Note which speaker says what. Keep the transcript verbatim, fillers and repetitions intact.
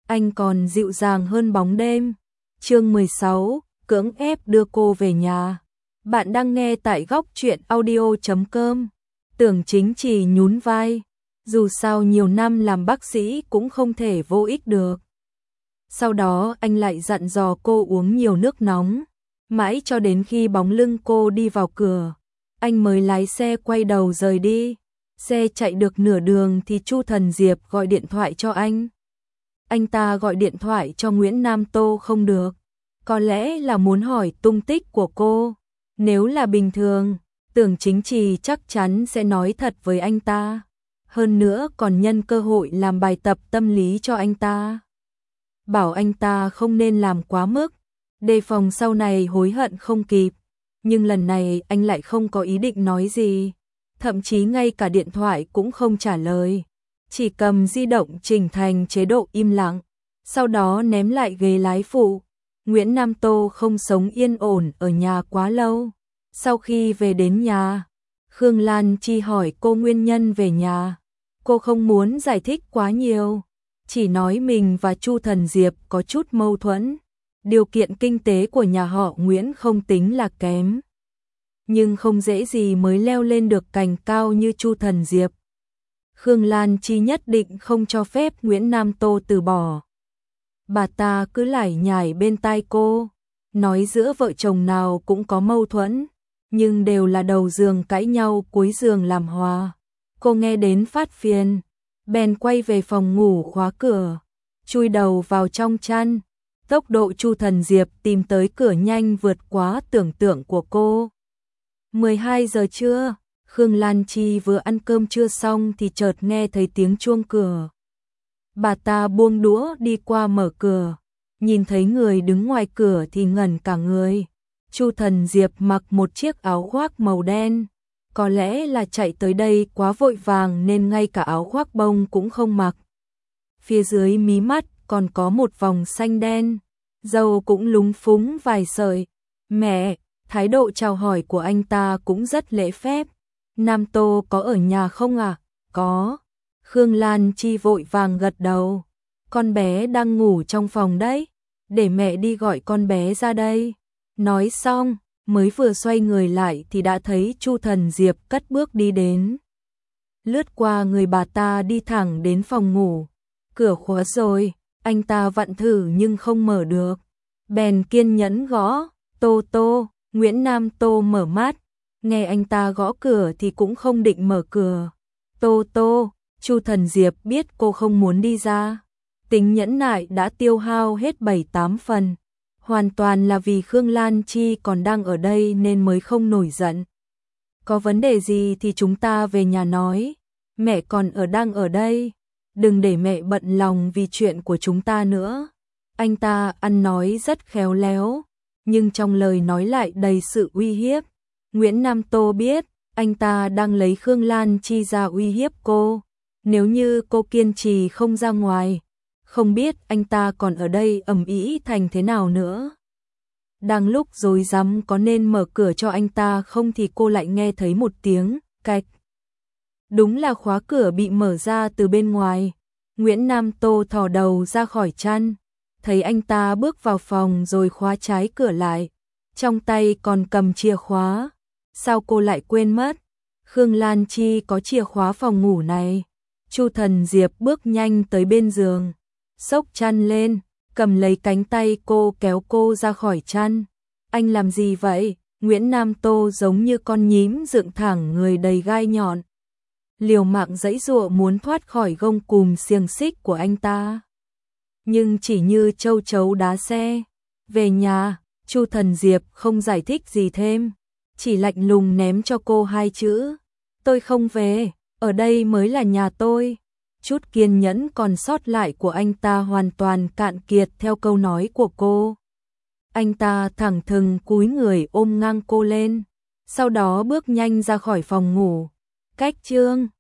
Speaker 1: anh còn dịu dàng hơn bóng đêm. Chương mười sáu, cưỡng ép đưa cô về nhà. Bạn đang nghe tại góc truyện audio chấm com. Tưởng Chính Trì nhún vai, dù sao nhiều năm làm bác sĩ cũng không thể vô ích được. Sau đó anh lại dặn dò cô uống nhiều nước nóng, mãi cho đến khi bóng lưng cô đi vào cửa, anh mới lái xe quay đầu rời đi. Xe chạy được nửa đường thì Chu Thần Diệp gọi điện thoại cho anh. Anh ta gọi điện thoại cho Nguyễn Nam Tô không được, có lẽ là muốn hỏi tung tích của cô. Nếu là bình thường, Tưởng Chính Trì chắc chắn sẽ nói thật với anh ta. Hơn nữa còn nhân cơ hội làm bài tập tâm lý cho anh ta. Bảo anh ta không nên làm quá mức, đề phòng sau này hối hận không kịp. Nhưng lần này anh lại không có ý định nói gì, thậm chí ngay cả điện thoại cũng không trả lời, chỉ cầm di động chỉnh thành chế độ im lặng, sau đó ném lại ghế lái phụ. Nguyễn Nam Tô không sống yên ổn ở nhà quá lâu. Sau khi về đến nhà, Khương Lan Chi hỏi cô nguyên nhân về nhà. Cô không muốn giải thích quá nhiều, chỉ nói mình và Chu Thần Diệp có chút mâu thuẫn. Điều kiện kinh tế của nhà họ Nguyễn không tính là kém, nhưng không dễ gì mới leo lên được cành cao như Chu Thần Diệp. Khương Lan Chi nhất định không cho phép Nguyễn Nam Tô từ bỏ. Bà ta cứ lải nhải bên tai cô, nói giữa vợ chồng nào cũng có mâu thuẫn, nhưng đều là đầu giường cãi nhau cuối giường làm hòa. Cô nghe đến phát phiền, bèn quay về phòng ngủ khóa cửa, chui đầu vào trong chăn. Tốc độ Chu Thần Diệp tìm tới cửa nhanh vượt quá tưởng tượng của cô. mười hai giờ trưa, Khương Lan Chi vừa ăn cơm trưa xong thì chợt nghe thấy tiếng chuông cửa. Bà ta buông đũa đi qua mở cửa, nhìn thấy người đứng ngoài cửa thì ngẩn cả người. Chu Thần Diệp mặc một chiếc áo khoác màu đen, có lẽ là chạy tới đây quá vội vàng nên ngay cả áo khoác bông cũng không mặc. Phía dưới mí mắt còn có một vòng xanh đen, râu cũng lúng phúng vài sợi. Mẹ, thái độ chào hỏi của anh ta cũng rất lễ phép. Nam Tô có ở nhà không à? Có. Khương Lan Chi vội vàng gật đầu. Con bé đang ngủ trong phòng đấy, để mẹ đi gọi con bé ra đây. Nói xong, mới vừa xoay người lại thì đã thấy Chu Thần Diệp cất bước đi đến. Lướt qua người bà ta đi thẳng đến phòng ngủ. Cửa khóa rồi, anh ta vặn thử nhưng không mở được. Bèn kiên nhẫn gõ, Tô Tô. Nguyễn Nam Tô mở mắt, nghe anh ta gõ cửa thì cũng không định mở cửa. Tô Tô, Chu Thần Diệp biết cô không muốn đi ra. Tính nhẫn nại đã tiêu hao hết bảy tám phần. Hoàn toàn là vì Khương Lan Chi còn đang ở đây nên mới không nổi giận. Có vấn đề gì thì chúng ta về nhà nói. Mẹ còn ở đang ở đây. Đừng để mẹ bận lòng vì chuyện của chúng ta nữa. Anh ta ăn nói rất khéo léo, nhưng trong lời nói lại đầy sự uy hiếp. Nguyễn Nam Tô biết, anh ta đang lấy Khương Lan Chi ra uy hiếp cô. Nếu như cô kiên trì không ra ngoài, không biết anh ta còn ở đây ầm ĩ thành thế nào nữa. Đang lúc rối rắm có nên mở cửa cho anh ta không thì cô lại nghe thấy một tiếng cạch. Đúng là khóa cửa bị mở ra từ bên ngoài. Nguyễn Nam Tô thò đầu ra khỏi chăn, thấy anh ta bước vào phòng rồi khóa trái cửa lại, trong tay còn cầm chìa khóa. Sao cô lại quên mất? Khương Lan Chi có chìa khóa phòng ngủ này. Chu Thần Diệp bước nhanh tới bên giường, xốc chăn lên, cầm lấy cánh tay cô kéo cô ra khỏi chăn. Anh làm gì vậy? Nguyễn Nam Tô giống như con nhím dựng thẳng người đầy gai nhọn, liều mạng giãy giụa muốn thoát khỏi gông cùm xiềng xích của anh ta. Nhưng chỉ như châu chấu đá xe. Về nhà, Chu Thần Diệp không giải thích gì thêm, chỉ lạnh lùng ném cho cô hai chữ: tôi không về, ở đây mới là nhà tôi. Chút kiên nhẫn còn sót lại của anh ta hoàn toàn cạn kiệt theo câu nói của cô. Anh ta thẳng thừng cúi người ôm ngang cô lên, sau đó bước nhanh ra khỏi phòng ngủ. Cách chương